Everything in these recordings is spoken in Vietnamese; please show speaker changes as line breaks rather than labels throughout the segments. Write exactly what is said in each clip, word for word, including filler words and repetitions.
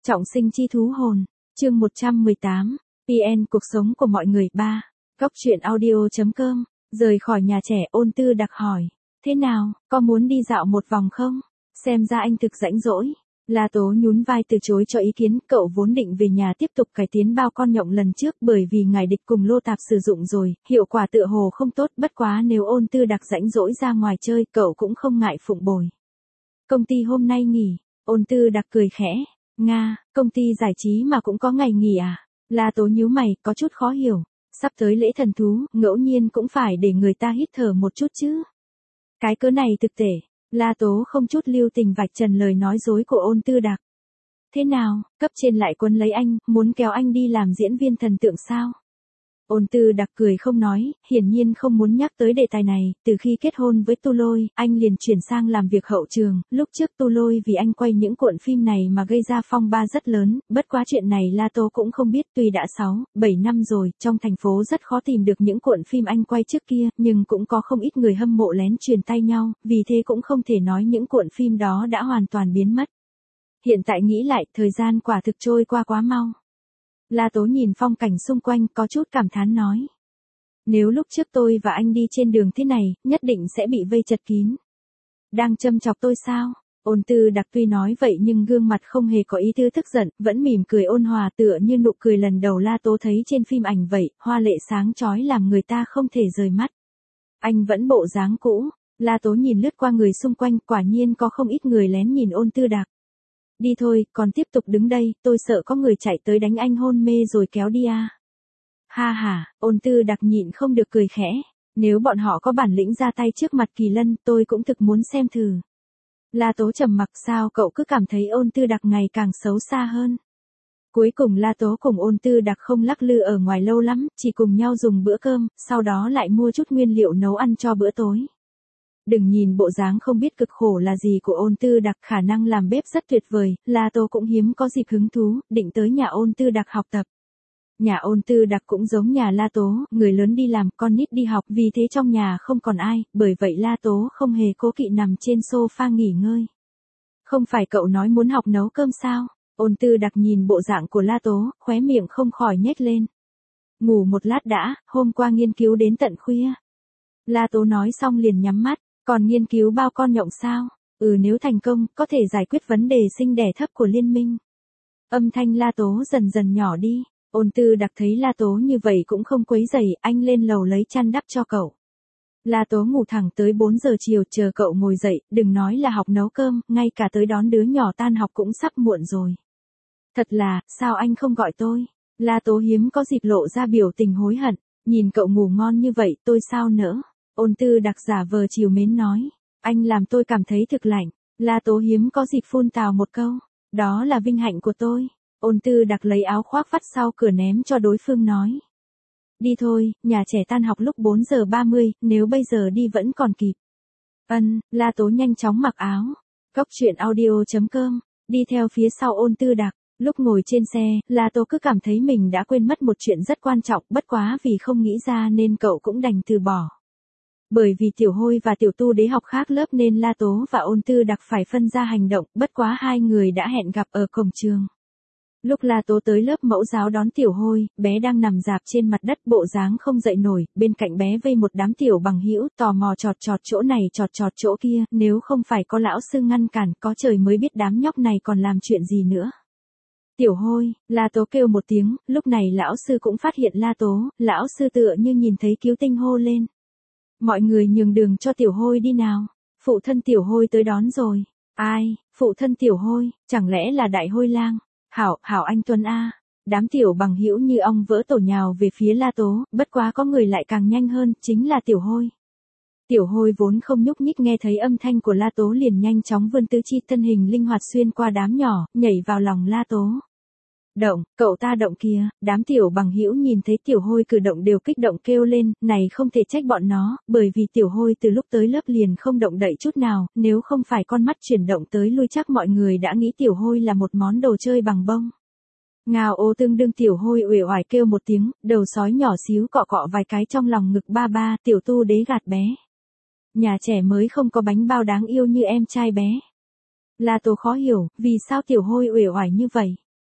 Trọng sinh chi thú hồn, chương một trăm mười tám, pê en cuộc sống của mọi người ba. Góc truyện audio.com, rời khỏi nhà trẻ Ôn Tư Đặc hỏi, thế nào, có muốn đi dạo một vòng không? Xem ra anh thực rãnh rỗi. La Tố nhún vai từ chối cho ý kiến, cậu vốn định về nhà tiếp tục cải tiến bao con nhộng lần trước bởi vì ngài địch cùng Lô Tạp sử dụng rồi, hiệu quả tựa hồ không tốt, bất quá nếu Ôn Tư Đặc rãnh rỗi ra ngoài chơi, cậu cũng không ngại phụng bồi. Công ty hôm nay nghỉ, Ôn Tư Đặc cười khẽ, Nga, công ty giải trí mà cũng có ngày nghỉ à? La Tố nhíu mày, có chút khó hiểu, sắp tới lễ thần thú, ngẫu nhiên cũng phải để người ta hít thở một chút chứ. Cái cớ này thực tệ. La Tố không chút lưu tình vạch trần lời nói dối của Ôn Tư Đặc. Thế nào, cấp trên lại quấn lấy anh, muốn kéo anh đi làm diễn viên thần tượng sao? Ôn Tư Đặc cười không nói, hiển nhiên không muốn nhắc tới đề tài này, từ khi kết hôn với Tu Lôi, anh liền chuyển sang làm việc hậu trường, lúc trước Tu Lôi vì anh quay những cuộn phim này mà gây ra phong ba rất lớn, bất quá chuyện này La Tố cũng không biết, tuy đã sáu, bảy năm rồi, trong thành phố rất khó tìm được những cuộn phim anh quay trước kia, nhưng cũng có không ít người hâm mộ lén truyền tay nhau, vì thế cũng không thể nói những cuộn phim đó đã hoàn toàn biến mất. Hiện tại nghĩ lại, thời gian quả thực trôi qua quá mau. La Tố nhìn phong cảnh xung quanh có chút cảm thán nói. Nếu lúc trước tôi và anh đi trên đường thế này, nhất định sẽ bị vây chật kín. Đang châm chọc tôi sao? Ôn Tư Đặc tuy nói vậy nhưng gương mặt không hề có ý tứ tức giận, vẫn mỉm cười ôn hòa tựa như nụ cười lần đầu La Tố thấy trên phim ảnh vậy, hoa lệ sáng chói làm người ta không thể rời mắt. Anh vẫn bộ dáng cũ, La Tố nhìn lướt qua người xung quanh, quả nhiên có không ít người lén nhìn Ôn Tư Đặc. Đi thôi, còn tiếp tục đứng đây, tôi sợ có người chạy tới đánh anh hôn mê rồi kéo đi à. Ha ha, Ôn Tư Đặc nhịn không được cười khẽ, nếu bọn họ có bản lĩnh ra tay trước mặt Kỳ Lân, tôi cũng thực muốn xem thử. La Tố trầm mặc, sao cậu cứ cảm thấy Ôn Tư Đặc ngày càng xấu xa hơn. Cuối cùng La Tố cùng Ôn Tư Đặc không lắc lư ở ngoài lâu lắm, chỉ cùng nhau dùng bữa cơm, sau đó lại mua chút nguyên liệu nấu ăn cho bữa tối. Đừng nhìn bộ dáng không biết cực khổ là gì của Ôn Tư Đặc, khả năng làm bếp rất tuyệt vời, La Tố cũng hiếm có dịp hứng thú, định tới nhà Ôn Tư Đặc học tập. Nhà Ôn Tư Đặc cũng giống nhà La Tố, người lớn đi làm, con nít đi học, vì thế trong nhà không còn ai, bởi vậy La Tố không hề cố kỵ nằm trên sofa nghỉ ngơi. Không phải cậu nói muốn học nấu cơm sao? Ôn Tư Đặc nhìn bộ dạng của La Tố, khóe miệng không khỏi nhếch lên. Ngủ một lát đã, hôm qua nghiên cứu đến tận khuya. La Tố nói xong liền nhắm mắt. Còn nghiên cứu bao con nhộng sao? Ừ, nếu thành công, có thể giải quyết vấn đề sinh đẻ thấp của liên minh. Âm thanh La Tố dần dần nhỏ đi. Ôn Tư Đặc thấy La Tố như vậy cũng không quấy rầy, anh lên lầu lấy chăn đắp cho cậu. La Tố ngủ thẳng tới bốn giờ chiều, chờ cậu ngồi dậy, đừng nói là học nấu cơm, ngay cả tới đón đứa nhỏ tan học cũng sắp muộn rồi. Thật là, sao anh không gọi tôi? La Tố hiếm có dịp lộ ra biểu tình hối hận, nhìn cậu ngủ ngon như vậy, tôi sao nỡ? Ôn Tư Đặc giả vờ trìu mến nói, anh làm tôi cảm thấy thực lạnh. La Tố hiếm có dịp phun tào một câu, đó là vinh hạnh của tôi. Ôn Tư Đặc lấy áo khoác vắt sau cửa ném cho đối phương nói. Đi thôi, nhà trẻ tan học lúc bốn giờ ba mươi, nếu bây giờ đi vẫn còn kịp. Ân, La Tố nhanh chóng mặc áo. Góc truyện audio.com, đi theo phía sau Ôn Tư Đặc. Lúc ngồi trên xe, La Tố cứ cảm thấy mình đã quên mất một chuyện rất quan trọng, bất quá vì không nghĩ ra nên cậu cũng đành từ bỏ. Bởi vì Tiểu Hôi và Tiểu Tu Đế học khác lớp nên La Tố và Ôn Tư Đặc phải phân ra hành động, bất quá hai người đã hẹn gặp ở cổng trường. Lúc La Tố tới lớp mẫu giáo đón Tiểu Hôi, bé đang nằm rạp trên mặt đất bộ dáng không dậy nổi, bên cạnh bé vây một đám tiểu bằng hữu tò mò chọt chọt chỗ này chọt chọt chỗ kia, nếu không phải có lão sư ngăn cản, có trời mới biết đám nhóc này còn làm chuyện gì nữa. Tiểu Hôi, La Tố kêu một tiếng, lúc này lão sư cũng phát hiện La Tố, lão sư tựa như nhìn thấy cứu tinh hô lên. Mọi người nhường đường cho Tiểu Hôi đi nào, phụ thân Tiểu Hôi tới đón rồi. Ai, phụ thân Tiểu Hôi, chẳng lẽ là Đại Hôi Lang? Hảo, hảo anh Tuấn A. Đám tiểu bằng hữu như ong vỡ tổ nhào về phía La Tố, bất quá có người lại càng nhanh hơn, chính là Tiểu Hôi. Tiểu Hôi vốn không nhúc nhích nghe thấy âm thanh của La Tố liền nhanh chóng vươn tứ chi thân hình linh hoạt xuyên qua đám nhỏ, nhảy vào lòng La Tố. Động, cậu ta động kìa, đám tiểu bằng hữu nhìn thấy Tiểu Hôi cử động đều kích động kêu lên, này không thể trách bọn nó, bởi vì Tiểu Hôi từ lúc tới lớp liền không động đậy chút nào, nếu không phải con mắt chuyển động tới lui chắc mọi người đã nghĩ Tiểu Hôi là một món đồ chơi bằng bông. Ngao ô tương đương Tiểu Hôi uể oải kêu một tiếng, đầu sói nhỏ xíu cọ cọ vài cái trong lòng ngực ba ba, Tiểu Tu Đế gạt bé. Nhà trẻ mới không có bánh bao đáng yêu như em trai bé. La Tố khó hiểu, vì sao Tiểu Hôi uể oải như vậy?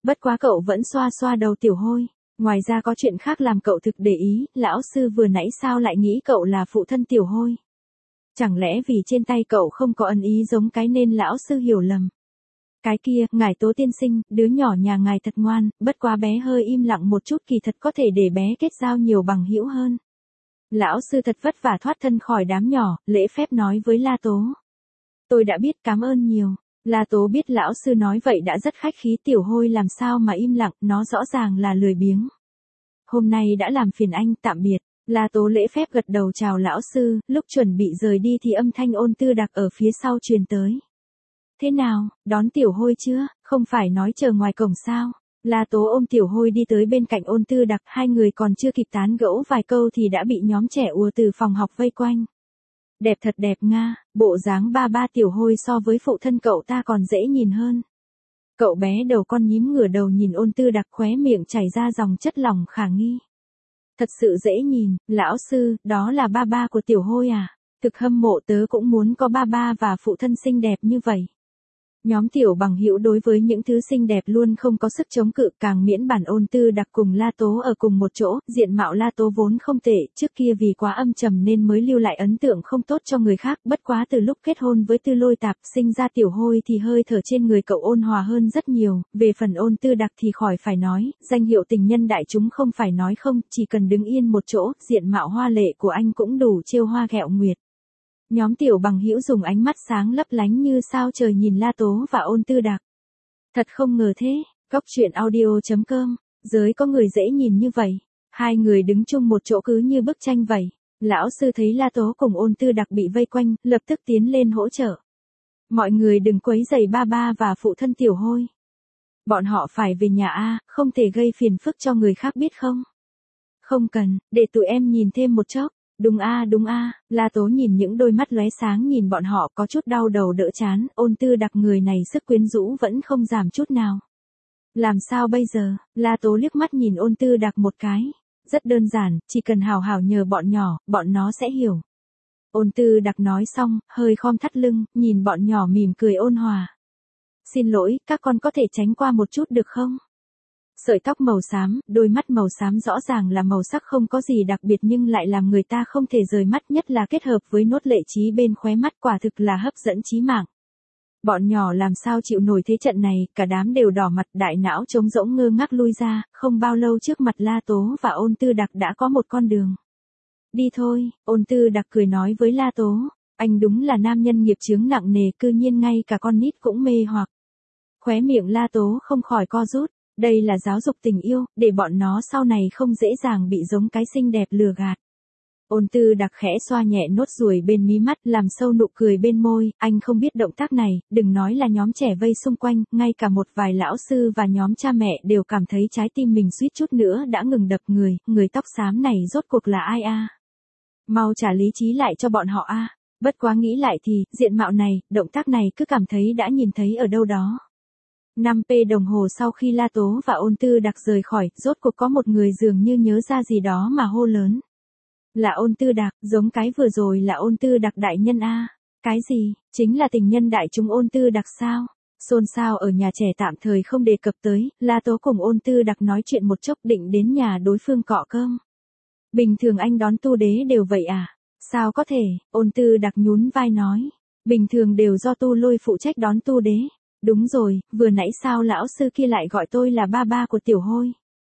Bất quá cậu vẫn xoa xoa đầu tiểu hôi. Ngoài ra có chuyện khác làm cậu thực để ý, lão sư vừa nãy sao lại nghĩ cậu là phụ thân tiểu hôi? Chẳng lẽ vì trên tay cậu không có ân ý giống cái nên lão sư hiểu lầm? Cái kia, ngài Tố tiên sinh, đứa nhỏ nhà ngài thật ngoan, bất quá bé hơi im lặng một chút kỳ thật có thể để bé kết giao nhiều bằng hữu hơn. Lão sư thật vất vả thoát thân khỏi đám nhỏ, lễ phép nói với La Tố. Tôi đã biết, cảm ơn nhiều. La Tố biết lão sư nói vậy đã rất khách khí, tiểu hôi làm sao mà im lặng, nó rõ ràng là lười biếng. Hôm nay đã làm phiền anh, tạm biệt. La Tố lễ phép gật đầu chào lão sư, lúc chuẩn bị rời đi thì âm thanh Ôn Tư Đặc ở phía sau truyền tới. Thế nào, đón tiểu hôi chưa, không phải nói chờ ngoài cổng sao? La Tố ôm tiểu hôi đi tới bên cạnh Ôn Tư Đặc, hai người còn chưa kịp tán gẫu vài câu thì đã bị nhóm trẻ ùa từ phòng học vây quanh. Đẹp thật đẹp Nga, bộ dáng ba ba tiểu hôi so với phụ thân cậu ta còn dễ nhìn hơn. Cậu bé đầu con nhím ngửa đầu nhìn Ôn Tư Đặc, khóe miệng chảy ra dòng chất lỏng khả nghi. Thật sự dễ nhìn, lão sư, đó là ba ba của tiểu hôi à? Thực hâm mộ, tớ cũng muốn có ba ba và phụ thân xinh đẹp như vậy. Nhóm tiểu bằng hữu đối với những thứ xinh đẹp luôn không có sức chống cự, càng miễn bản Ôn Tư Đặc cùng La Tố ở cùng một chỗ, diện mạo La Tố vốn không tệ, trước kia vì quá âm trầm nên mới lưu lại ấn tượng không tốt cho người khác, bất quá từ lúc kết hôn với Tư Lôi Tạp sinh ra tiểu hôi thì hơi thở trên người cậu ôn hòa hơn rất nhiều, về phần Ôn Tư Đặc thì khỏi phải nói, danh hiệu tình nhân đại chúng không phải nói không, chỉ cần đứng yên một chỗ, diện mạo hoa lệ của anh cũng đủ trêu hoa ghẹo nguyệt. Nhóm tiểu bằng hữu dùng ánh mắt sáng lấp lánh như sao trời nhìn La Tố và Ôn Tư Đặc. Thật không ngờ thế, Cóc truyện audio chấm com, giới có người dễ nhìn như vậy. Hai người đứng chung một chỗ cứ như bức tranh vậy. Lão sư thấy La Tố cùng Ôn Tư Đặc bị vây quanh, lập tức tiến lên hỗ trợ. Mọi người đừng quấy rầy ba ba và phụ thân tiểu hôi. Bọn họ phải về nhà a, không thể gây phiền phức cho người khác biết không? Không cần, để tụi em nhìn thêm một chốc. Đúng a à, đúng a à. La Tố nhìn những đôi mắt lóe sáng nhìn bọn họ có chút đau đầu đỡ chán, Ôn Tư Đặc người này sức quyến rũ vẫn không giảm chút nào. Làm sao bây giờ? La Tố liếc mắt nhìn Ôn Tư Đặc một cái. Rất đơn giản, chỉ cần hào hào nhờ bọn nhỏ, bọn nó sẽ hiểu. Ôn Tư Đặc nói xong, hơi khom thắt lưng, nhìn bọn nhỏ mỉm cười ôn hòa. Xin lỗi, các con có thể tránh qua một chút được không? Sợi tóc màu xám, đôi mắt màu xám rõ ràng là màu sắc không có gì đặc biệt nhưng lại làm người ta không thể rời mắt, nhất là kết hợp với nốt lệ trí bên khóe mắt, quả thực là hấp dẫn chí mạng. Bọn nhỏ làm sao chịu nổi thế trận này, cả đám đều đỏ mặt, đại não trống rỗng ngơ ngác lui ra, không bao lâu trước mặt La Tố và Ôn Tư Đặc đã có một con đường. Đi thôi, Ôn Tư Đặc cười nói với La Tố, anh đúng là nam nhân nghiệp chướng nặng nề, cư nhiên ngay cả con nít cũng mê hoặc. Khóe miệng La Tố không khỏi co rút. Đây là giáo dục tình yêu, để bọn nó sau này không dễ dàng bị giống cái xinh đẹp lừa gạt. Ôn Tư Đặc khẽ xoa nhẹ nốt ruồi bên mí mắt, làm sâu nụ cười bên môi, anh không biết động tác này, đừng nói là nhóm trẻ vây xung quanh, ngay cả một vài lão sư và nhóm cha mẹ đều cảm thấy trái tim mình suýt chút nữa đã ngừng đập. Người, người tóc xám này rốt cuộc là ai a? Mau trả lý trí lại cho bọn họ a. Bất quá nghĩ lại thì, diện mạo này, động tác này cứ cảm thấy đã nhìn thấy ở đâu đó. năm phút đồng hồ sau khi La Tố và Ôn Tư Đặc rời khỏi, rốt cuộc có một người dường như nhớ ra gì đó mà hô lớn. Là Ôn Tư Đặc, giống cái vừa rồi là Ôn Tư Đặc đại nhân a. Cái gì, chính là tình nhân đại chúng Ôn Tư Đặc sao? Xôn xao ở nhà trẻ tạm thời không đề cập tới, La Tố cùng Ôn Tư Đặc nói chuyện một chốc định đến nhà đối phương cọ cơm. Bình thường anh đón tu đế đều vậy à? Sao có thể, Ôn Tư Đặc nhún vai nói. Bình thường đều do tu lôi phụ trách đón tu đế. Đúng rồi, vừa nãy sao lão sư kia lại gọi tôi là ba ba của tiểu hôi?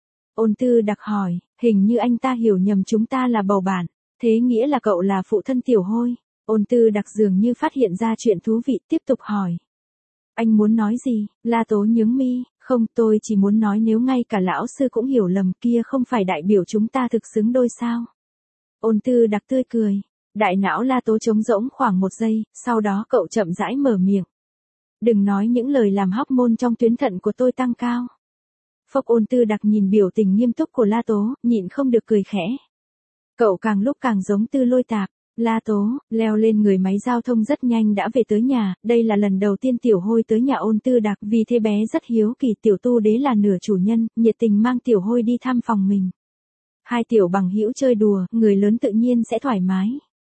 Ôn Tư Đặc hỏi, hình như anh ta hiểu nhầm chúng ta là bầu bạn, thế nghĩa là cậu là phụ thân tiểu hôi. Ôn Tư Đặc dường như phát hiện ra chuyện thú vị, tiếp tục hỏi. Anh muốn nói gì? La Tố nhướng mi, không, tôi chỉ muốn nói nếu ngay cả lão sư cũng hiểu lầm kia không phải đại biểu chúng ta thực xứng đôi sao? Ôn Tư Đặc tươi cười, đại não La Tố trống rỗng khoảng một giây, sau đó cậu chậm rãi mở miệng. Đừng nói những lời làm hóc môn trong tuyến thận của tôi tăng cao. Phốc. Ôn Tư Đặc nhìn biểu tình nghiêm túc của La Tố, nhịn không được cười khẽ. Cậu càng lúc càng giống Tư Lôi Tạp. La Tố, leo lên người máy giao thông rất nhanh đã về tới nhà, đây là lần đầu tiên tiểu hôi tới nhà Ôn Tư Đặc, vì thế bé rất hiếu kỳ, tiểu tu đế là nửa chủ nhân, nhiệt tình mang tiểu hôi đi thăm phòng mình. Hai tiểu bằng hữu chơi đùa, người lớn tự nhiên sẽ thoải mái.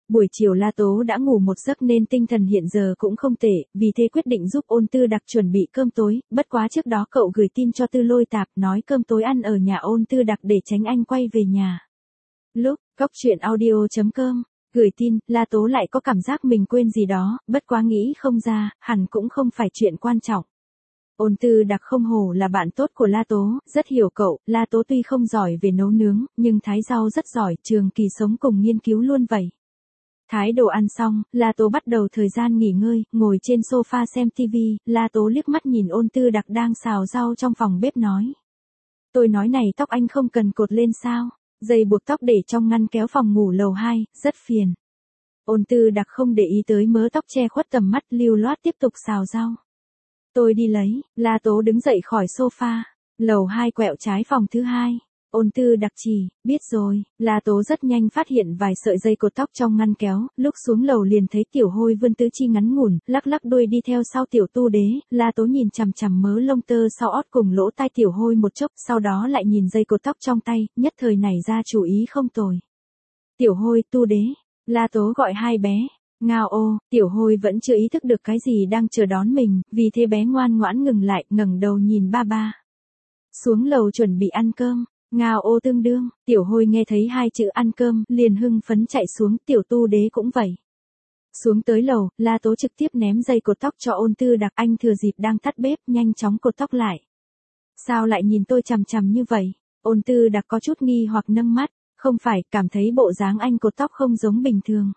Buổi chiều La Tố đã ngủ một giấc nên tinh thần hiện giờ cũng không tệ, vì thế quyết định giúp Ôn Tư Đặc chuẩn bị cơm tối, bất quá trước đó cậu gửi tin cho Tư Lôi Tạp nói cơm tối ăn ở nhà Ôn Tư Đặc để tránh anh quay về nhà. Lúc, góc truyện audio.com, gửi tin, La Tố lại có cảm giác mình quên gì đó, bất quá nghĩ không ra, hẳn cũng không phải chuyện quan trọng. Ôn Tư Đặc không hổ là bạn tốt của La Tố, rất hiểu cậu, La Tố tuy không giỏi về nấu nướng, nhưng thái rau rất giỏi, trường kỳ sống cùng nghiên cứu luôn vậy. Thái đồ ăn xong, La Tố bắt đầu thời gian nghỉ ngơi, ngồi trên sofa xem tivi, La Tố liếc mắt nhìn Ôn Tư Đặc đang xào rau trong phòng bếp nói. Tôi nói này tóc anh không cần cột lên sao, dây buộc tóc để trong ngăn kéo phòng ngủ lầu hai, rất phiền. Ôn Tư Đặc không để ý tới mớ tóc che khuất tầm mắt, lưu loát tiếp tục xào rau. Tôi đi lấy, La Tố đứng dậy khỏi sofa, lầu hai quẹo trái phòng thứ hai. Ôn Tư Đặc chỉ, biết rồi, La Tố rất nhanh phát hiện vài sợi dây cột tóc trong ngăn kéo, lúc xuống lầu liền thấy Tiểu Hôi vươn tứ chi ngắn ngủn, lắc lắc đuôi đi theo sau Tiểu Tu Đế, La Tố nhìn chằm chằm mớ lông tơ sau ót cùng lỗ tai Tiểu Hôi một chốc, sau đó lại nhìn dây cột tóc trong tay, nhất thời nảy ra chủ ý không tồi. Tiểu Hôi, Tu Đế, La Tố gọi hai bé. Ngao ô, Tiểu Hôi vẫn chưa ý thức được cái gì đang chờ đón mình, vì thế bé ngoan ngoãn ngừng lại, ngẩng đầu nhìn ba ba. Xuống lầu chuẩn bị ăn cơm. Ngao ô tương đương, Tiểu Hôi nghe thấy hai chữ ăn cơm, liền hưng phấn chạy xuống, Tiểu Tu Đế cũng vậy. Xuống tới lầu, La Tố trực tiếp ném dây cột tóc cho Ôn Tư Đặc, anh thừa dịp đang tắt bếp, nhanh chóng cột tóc lại. Sao lại nhìn tôi chằm chằm như vậy? Ôn Tư Đặc có chút nghi hoặc nâng mắt, không phải, cảm thấy bộ dáng anh cột tóc không giống bình thường.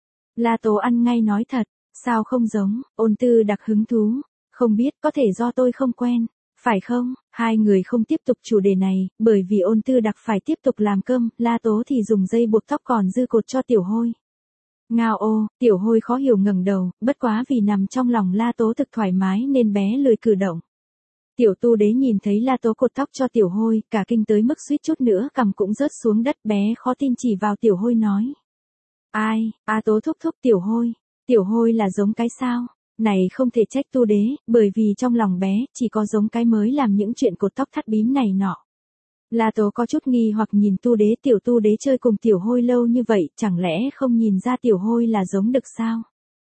La Tố ăn ngay nói thật, sao không giống, Ôn Tư Đặc hứng thú, không biết, có thể do tôi không quen. Phải không? Hai người không tiếp tục chủ đề này, bởi vì Ôn Tư Đặc phải tiếp tục làm cơm, La Tố thì dùng dây buộc tóc còn dư cột cho Tiểu Hôi. Ngao ô, Tiểu Hôi khó hiểu ngẩng đầu, bất quá vì nằm trong lòng La Tố thực thoải mái nên bé lười cử động. Tiểu Tu Đế nhìn thấy La Tố cột tóc cho Tiểu Hôi, cả kinh tới mức suýt chút nữa cằm cũng rớt xuống đất, bé khó tin chỉ vào Tiểu Hôi nói. Ai, A Tố thúc thúc Tiểu Hôi, Tiểu Hôi là giống cái sao? Này không thể trách Tu Đế, bởi vì trong lòng bé, chỉ có giống cái mới làm những chuyện cột tóc thắt bím này nọ. La Tố có chút nghi hoặc nhìn Tu Đế, Tiểu Tu Đế chơi cùng Tiểu Hôi lâu như vậy, chẳng lẽ không nhìn ra Tiểu Hôi là giống đực sao?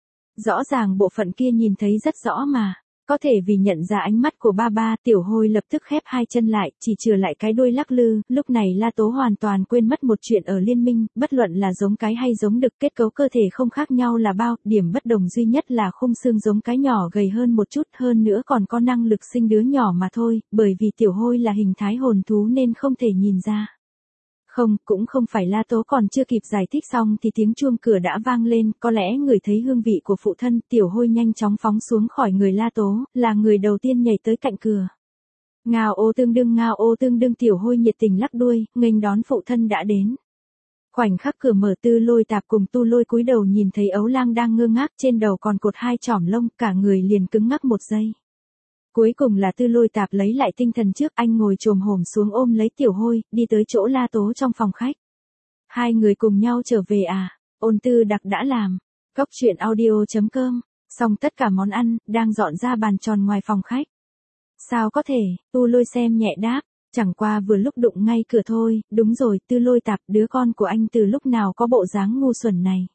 Rõ ràng bộ phận kia nhìn thấy rất rõ mà. Có thể vì nhận ra ánh mắt của ba ba, Tiểu Hôi lập tức khép hai chân lại, chỉ chừa lại cái đuôi lắc lư, lúc này La Tố hoàn toàn quên mất một chuyện ở liên minh, bất luận là giống cái hay giống đực, kết cấu cơ thể không khác nhau là bao, điểm bất đồng duy nhất là khung xương giống cái nhỏ gầy hơn một chút, hơn nữa còn có năng lực sinh đứa nhỏ mà thôi, bởi vì Tiểu Hôi là hình thái hồn thú nên không thể nhìn ra. Không, cũng không phải, La Tố còn chưa kịp giải thích xong thì tiếng chuông cửa đã vang lên, có lẽ người thấy hương vị của phụ thân, Tiểu Hôi nhanh chóng phóng xuống khỏi người La Tố, là người đầu tiên nhảy tới cạnh cửa. Ngao ô tương đương, ngao ô tương đương, Tiểu Hôi nhiệt tình lắc đuôi, nghênh đón phụ thân đã đến. Khoảnh khắc cửa mở, Tư Lôi Tạp cùng Tu Lôi cúi đầu nhìn thấy Ấu Lang đang ngơ ngác, trên đầu còn cột hai chỏm lông, cả người liền cứng ngắc một giây. Cuối cùng là Tư Lôi Tạp lấy lại tinh thần trước, anh ngồi chồm hổm xuống ôm lấy Tiểu Hôi, đi tới chỗ La Tố trong phòng khách. Hai người cùng nhau trở về à? Ôn Tư Đặc đã làm. Góc truyện audio.com, xong tất cả món ăn, đang dọn ra bàn tròn ngoài phòng khách. Sao có thể, Tu Lôi xem nhẹ đáp, chẳng qua vừa lúc đụng ngay cửa thôi, đúng rồi, Tư Lôi Tạp, đứa con của anh từ lúc nào có bộ dáng ngu xuẩn này.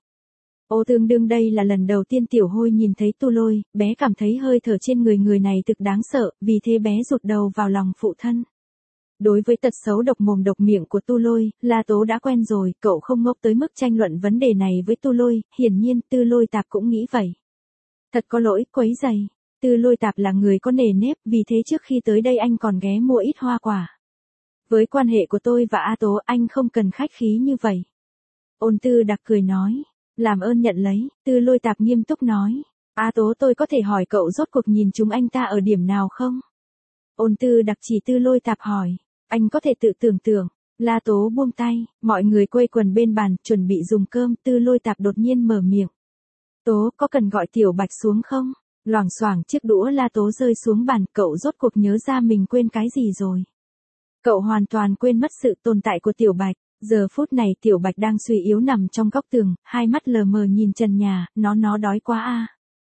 Ô tương đương đây là lần đầu tiên Tiểu Hôi nhìn thấy Tu Lôi, bé cảm thấy hơi thở trên người người này thực đáng sợ, vì thế bé rụt đầu vào lòng phụ thân. Đối với tật xấu độc mồm độc miệng của Tu Lôi, La Tố đã quen rồi, cậu không ngốc tới mức tranh luận vấn đề này với Tu Lôi, hiển nhiên Tư Lôi Tạp cũng nghĩ vậy. Thật có lỗi, quấy rầy. Tư Lôi Tạp là người có nề nếp, vì thế trước khi tới đây anh còn ghé mua ít hoa quả. Với quan hệ của tôi và A Tố, anh không cần khách khí như vậy. Ôn Tư Đặc cười nói. Làm ơn nhận lấy, Tư Lôi Tạp nghiêm túc nói. A Tố, tôi có thể hỏi cậu rốt cuộc nhìn chúng anh ta ở điểm nào không? Ôn Tư Đặc chỉ Tư Lôi Tạp hỏi. Anh có thể tự tưởng tượng. La Tố buông tay, mọi người quây quần bên bàn, chuẩn bị dùng cơm, Tư Lôi Tạp đột nhiên mở miệng. Tố, có cần gọi Tiểu Bạch xuống không? Loảng xoảng chiếc đũa La Tố rơi xuống bàn, cậu rốt cuộc nhớ ra mình quên cái gì rồi. Cậu hoàn toàn quên mất sự tồn tại của Tiểu Bạch. Giờ phút này Tiểu Bạch đang suy yếu nằm trong góc tường, hai mắt lờ mờ nhìn trần nhà, nó nó đói quá a. À.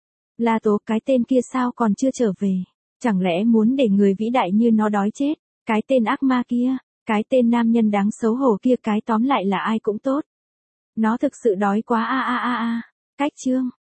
La Tố, cái tên kia sao còn chưa trở về? Chẳng lẽ muốn để người vĩ đại như nó đói chết? Cái tên ác ma kia, cái tên nam nhân đáng xấu hổ kia, cái tóm lại là ai cũng tốt. Nó thực sự đói quá a a a a. Cách chương